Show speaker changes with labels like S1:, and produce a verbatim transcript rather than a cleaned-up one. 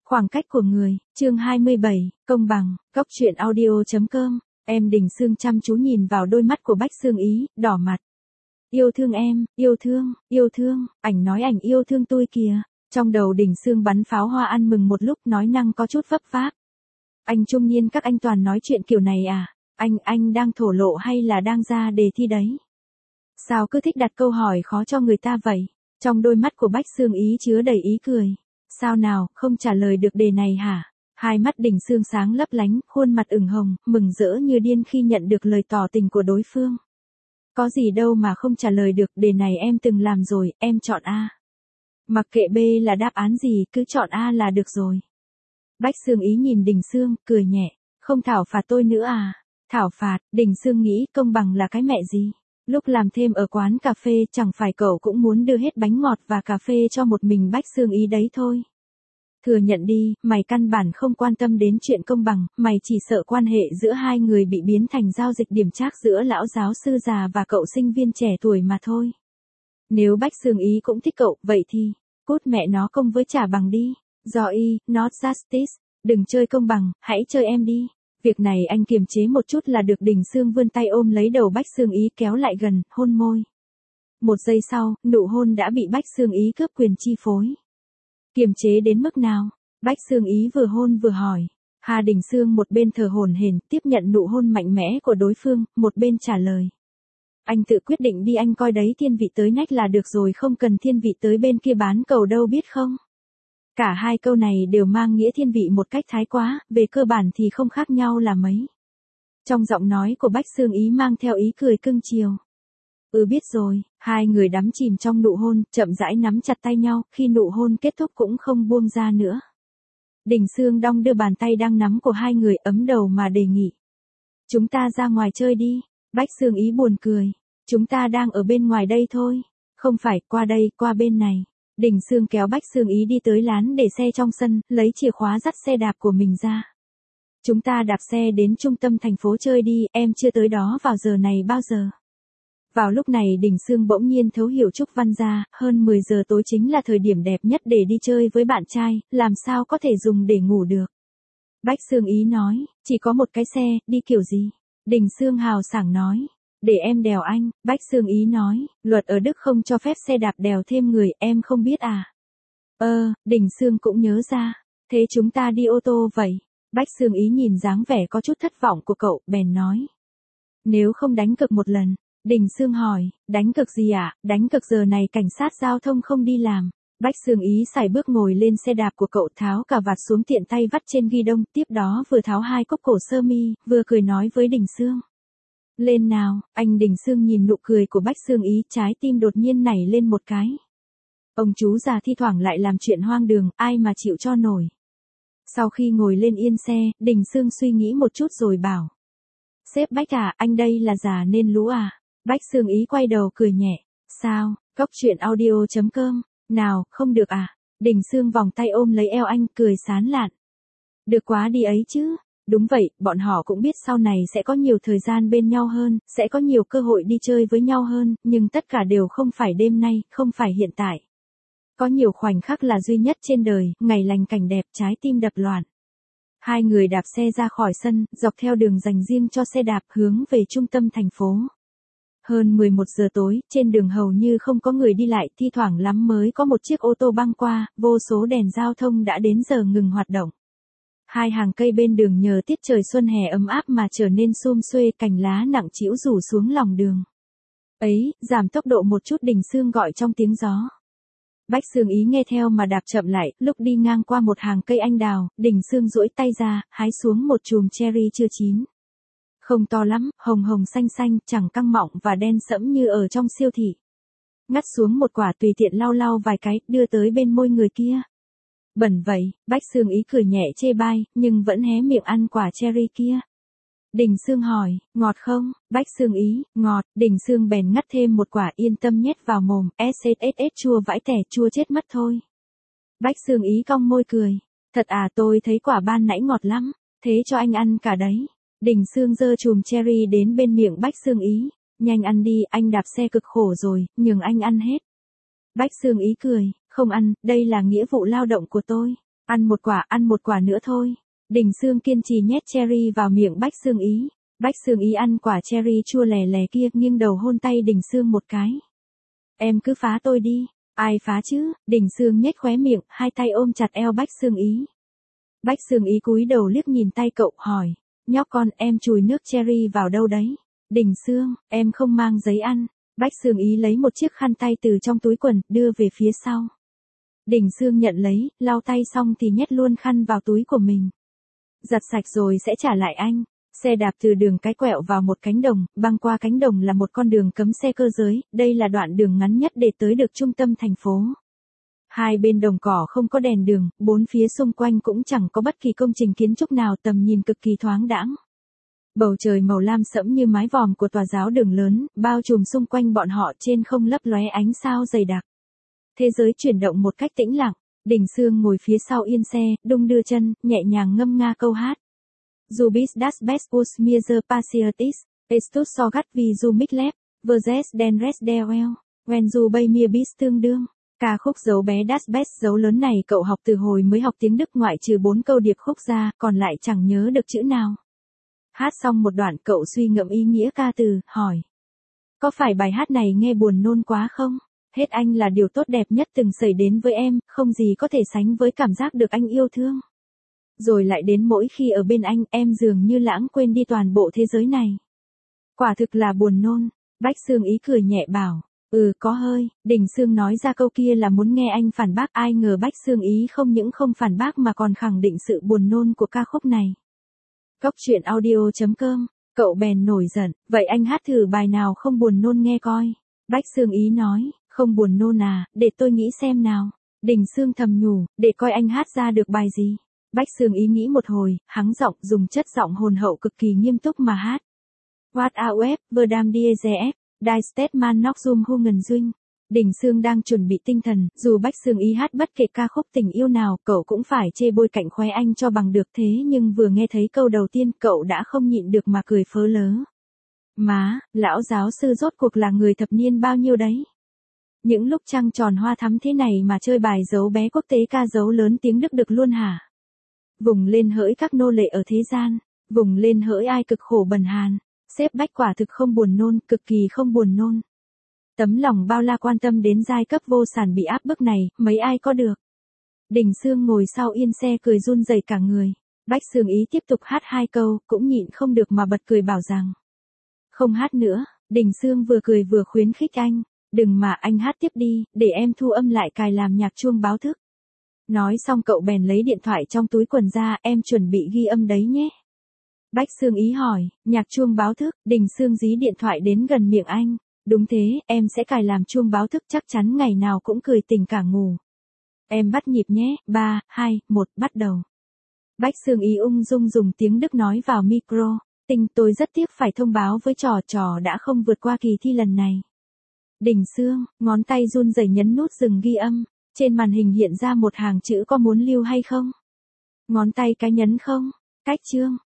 S1: Khoảng cách của người, chương hai mươi bảy, công bằng, góc truyện audio chấm com. Em Đình Sương chăm chú nhìn vào đôi mắt của Bách Sương Ý, đỏ mặt. Yêu thương em, yêu thương, yêu thương, ảnh nói ảnh yêu thương tôi kìa. Trong đầu Đình Sương bắn pháo hoa ăn mừng một lúc, nói năng có chút vấp váp. Anh trung niên các anh toàn nói chuyện kiểu này à? Anh, anh đang thổ lộ hay là đang ra đề thi đấy? Sao cứ thích đặt câu hỏi khó cho người ta vậy? Trong đôi mắt của Bách Sương Ý chứa đầy ý cười. Sao nào, không trả lời được đề này hả? Hai mắt Đình Sương sáng lấp lánh, khuôn mặt ửng hồng, mừng rỡ như điên khi nhận được lời tỏ tình của đối phương. Có gì đâu mà không trả lời được, đề này em từng làm rồi, em chọn A. Mặc kệ B là đáp án gì, cứ chọn A là được rồi. Bách Sương Ý nhìn Đình Sương, cười nhẹ, không thảo phạt tôi nữa à? Thảo phạt, Đình Sương nghĩ công bằng là cái mẹ gì? Lúc làm thêm ở quán cà phê chẳng phải cậu cũng muốn đưa hết bánh ngọt và cà phê cho một mình Bách Sương Ý đấy thôi. Thừa nhận đi, mày căn bản không quan tâm đến chuyện công bằng, mày chỉ sợ quan hệ giữa hai người bị biến thành giao dịch điểm trác giữa lão giáo sư già và cậu sinh viên trẻ tuổi mà thôi. Nếu Bách Sương Ý cũng thích cậu, vậy thì, cút mẹ nó công với trả bằng đi. Do y, not justice, đừng chơi công bằng, hãy chơi em đi. Việc này anh kiềm chế một chút là được. Đình Sương vươn tay ôm lấy đầu Bách Sương Ý kéo lại gần, hôn môi. Một giây sau, nụ hôn đã bị Bách Sương Ý cướp quyền chi phối. Kiềm chế đến mức nào? Bách Sương Ý vừa hôn vừa hỏi. Hà Đình Sương một bên thở hổn hển tiếp nhận nụ hôn mạnh mẽ của đối phương, một bên trả lời. Anh tự quyết định đi, anh coi đấy, thiên vị tới nách là được rồi, không cần thiên vị tới bên kia bán cầu đâu biết không? Cả hai câu này đều mang nghĩa thiên vị một cách thái quá, về cơ bản thì không khác nhau là mấy. Trong giọng nói của Bách Sương Ý mang theo ý cười cưng chiều. Ừ biết rồi, hai người đắm chìm trong nụ hôn, chậm rãi nắm chặt tay nhau, khi nụ hôn kết thúc cũng không buông ra nữa. Đình Sương đong đưa bàn tay đang nắm của hai người ấm đầu mà đề nghị. Chúng ta ra ngoài chơi đi. Bách Sương Ý buồn cười. Chúng ta đang ở bên ngoài đây thôi. Không phải, qua đây, qua bên này. Đình Sương kéo Bách Sương Ý đi tới lán để xe trong sân, lấy chìa khóa dắt xe đạp của mình ra. Chúng ta đạp xe đến trung tâm thành phố chơi đi, em chưa tới đó vào giờ này bao giờ. Vào lúc này Đình Sương bỗng nhiên thấu hiểu Trúc Văn gia, hơn mười giờ tối chính là thời điểm đẹp nhất để đi chơi với bạn trai, làm sao có thể dùng để ngủ được. Bách Sương Ý nói, chỉ có một cái xe, đi kiểu gì? Đình Sương hào sảng nói, để em đèo anh. Bách Sương Ý nói, luật ở Đức không cho phép xe đạp đèo thêm người, em không biết à? Ơ, Đình Sương cũng nhớ ra, thế chúng ta đi ô tô vậy. Bách Sương Ý nhìn dáng vẻ có chút thất vọng của cậu, bèn nói. Nếu không đánh cược một lần. Đình Sương hỏi, đánh cược gì ạ? À? Đánh cược giờ này cảnh sát giao thông không đi làm. Bách Sương Ý sải bước ngồi lên xe đạp của cậu, tháo cà vạt xuống tiện tay vắt trên ghi đông, tiếp đó vừa tháo hai cúc cổ sơ mi, vừa cười nói với Đình Sương. Lên nào, anh. Đình Sương nhìn nụ cười của Bách Sương Ý, trái tim đột nhiên nảy lên một cái. Ông chú già thi thoảng lại làm chuyện hoang đường, ai mà chịu cho nổi. Sau khi ngồi lên yên xe, Đình Sương suy nghĩ một chút rồi bảo. Sếp Bách à, anh đây là già nên lú à? Bách Sương Ý quay đầu cười nhẹ. Sao, góc truyện audio chấm com. Nào, không được à? Đình Sương vòng tay ôm lấy eo anh, cười sán lạn. Được quá đi ấy chứ. Đúng vậy, bọn họ cũng biết sau này sẽ có nhiều thời gian bên nhau hơn, sẽ có nhiều cơ hội đi chơi với nhau hơn, nhưng tất cả đều không phải đêm nay, không phải hiện tại. Có nhiều khoảnh khắc là duy nhất trên đời, ngày lành cảnh đẹp, trái tim đập loạn. Hai người đạp xe ra khỏi sân, dọc theo đường dành riêng cho xe đạp hướng về trung tâm thành phố. Hơn mười một giờ tối, trên đường hầu như không có người đi lại, thi thoảng lắm mới có một chiếc ô tô băng qua, vô số đèn giao thông đã đến giờ ngừng hoạt động. Hai hàng cây bên đường nhờ tiết trời xuân hè ấm áp mà trở nên xum xuê, cành lá nặng trĩu rủ xuống lòng đường. Ấy, giảm tốc độ một chút. Đình Sương gọi trong tiếng gió. Bách Sương Ý nghe theo mà đạp chậm lại, lúc đi ngang qua một hàng cây anh đào, Đình Sương duỗi tay ra, hái xuống một chùm cherry chưa chín. Không to lắm, hồng hồng xanh xanh, chẳng căng mọng và đen sẫm như ở trong siêu thị. Ngắt xuống một quả tùy tiện lau lau vài cái, đưa tới bên môi người kia. Bẩn vậy. Bách Sương Ý cười nhẹ chê bai, nhưng vẫn hé miệng ăn quả cherry kia. Đình Sương hỏi, ngọt không? Bách Sương Ý, ngọt. Đình Sương bèn ngắt thêm một quả, yên tâm nhét vào mồm, sss chua vãi tẻ, chua chết mất thôi. Bách Sương Ý cong môi cười. Thật à, tôi thấy quả ban nãy ngọt lắm, thế cho anh ăn cả đấy. Đình Sương giơ chùm cherry đến bên miệng Bách Sương Ý. Nhanh ăn đi, anh đạp xe cực khổ rồi, nhường anh ăn hết. Bách Sương Ý cười, không ăn, đây là nghĩa vụ lao động của tôi. Ăn một quả, ăn một quả nữa thôi. Đình Sương kiên trì nhét cherry vào miệng Bách Sương Ý. Bách Sương Ý ăn quả cherry chua lè lè kia, nghiêng đầu hôn tay Đình Sương một cái. Em cứ phá tôi đi. Ai phá chứ? Đình Sương nhếch khóe miệng, hai tay ôm chặt eo Bách Sương Ý. Bách Sương Ý cúi đầu liếc nhìn tay cậu, hỏi. Nhóc con, em chùi nước cherry vào đâu đấy? Đình Sương, em không mang giấy ăn. Bách Sương Ý lấy một chiếc khăn tay từ trong túi quần, đưa về phía sau. Đình Sương nhận lấy, lau tay xong thì nhét luôn khăn vào túi của mình. Giặt sạch rồi sẽ trả lại anh. Xe đạp từ đường cái quẹo vào một cánh đồng, băng qua cánh đồng là một con đường cấm xe cơ giới, đây là đoạn đường ngắn nhất để tới được trung tâm thành phố. Hai bên đồng cỏ không có đèn đường, bốn phía xung quanh cũng chẳng có bất kỳ công trình kiến trúc nào, tầm nhìn cực kỳ thoáng đãng. Bầu trời màu lam sẫm như mái vòm của tòa giáo đường lớn, bao trùm xung quanh bọn họ, trên không lấp lóe ánh sao dày đặc. Thế giới chuyển động một cách tĩnh lặng, Đình Sương ngồi phía sau yên xe, đung đưa chân, nhẹ nhàng ngâm nga câu hát. Du bist das best was mir the passiert ist, es tut so gắt vì du mich leb, verses den rest der well, when du bei mir bist tương đương. Ca khúc dấu bé das best dấu lớn này cậu học từ hồi mới học tiếng Đức, ngoại trừ bốn câu điệp khúc ra, còn lại chẳng nhớ được chữ nào. Hát xong một đoạn cậu suy ngẫm ý nghĩa ca từ, hỏi. Có phải bài hát này nghe buồn nôn quá không? Hết anh là điều tốt đẹp nhất từng xảy đến với em, không gì có thể sánh với cảm giác được anh yêu thương. Rồi lại đến mỗi khi ở bên anh, em dường như lãng quên đi toàn bộ thế giới này. Quả thực là buồn nôn. Bách Sương Ý cười nhẹ bảo. Ừ, có hơi. Đình Sương nói ra câu kia là muốn nghe anh phản bác, ai ngờ Bách Sương Ý không những không phản bác mà còn khẳng định sự buồn nôn của ca khúc này. Cóc truyện audio chấm com, cậu bèn nổi giận, vậy anh hát thử bài nào không buồn nôn nghe coi. Bách Sương Ý nói, không buồn nôn à, để tôi nghĩ xem nào. Đình Sương thầm nhủ, để coi anh hát ra được bài gì. Bách Sương Ý nghĩ một hồi, hắng giọng, dùng chất giọng hồn hậu cực kỳ nghiêm túc mà hát. What a web, verdam die zf, die Stedman noch zum hungen duyên. Đình Sương đang chuẩn bị tinh thần, dù Bách Sương Ý hát bất kể ca khúc tình yêu nào, cậu cũng phải chê bôi cạnh khoe anh cho bằng được, thế nhưng vừa nghe thấy câu đầu tiên cậu đã không nhịn được mà cười phớ lớ. Má, lão giáo sư rốt cuộc là người thập niên bao nhiêu đấy? Những lúc trăng tròn hoa thắm thế này mà chơi bài dấu bé quốc tế ca dấu lớn tiếng Đức được luôn hả? Vùng lên hỡi các nô lệ ở thế gian, vùng lên hỡi ai cực khổ bần hàn, xếp Bách quả thực không buồn nôn, cực kỳ không buồn nôn. Tấm lòng bao la quan tâm đến giai cấp vô sản bị áp bức này, mấy ai có được. Đình Sương ngồi sau yên xe cười run rẩy cả người. Bách Sương Ý tiếp tục hát hai câu, cũng nhịn không được mà bật cười bảo rằng. Không hát nữa. Đình Sương vừa cười vừa khuyến khích anh. Đừng mà, anh hát tiếp đi, để em thu âm lại cài làm nhạc chuông báo thức. Nói xong cậu bèn lấy điện thoại trong túi quần ra, em chuẩn bị ghi âm đấy nhé. Bách Sương Ý hỏi, nhạc chuông báo thức. Đình Sương dí điện thoại đến gần miệng anh. Đúng thế, em sẽ cài làm chuông báo thức, chắc chắn ngày nào cũng cười tỉnh cả ngủ. Em bắt nhịp nhé, ba, hai, một, bắt đầu. Bách Sương Ý ung dung dùng tiếng Đức nói vào micro. Tình, tôi rất tiếc phải thông báo với trò, trò đã không vượt qua kỳ thi lần này. Đình Sương, ngón tay run rẩy nhấn nút dừng ghi âm. Trên màn hình hiện ra một hàng chữ, có muốn lưu hay không? Ngón tay cái nhấn không? Cách chương.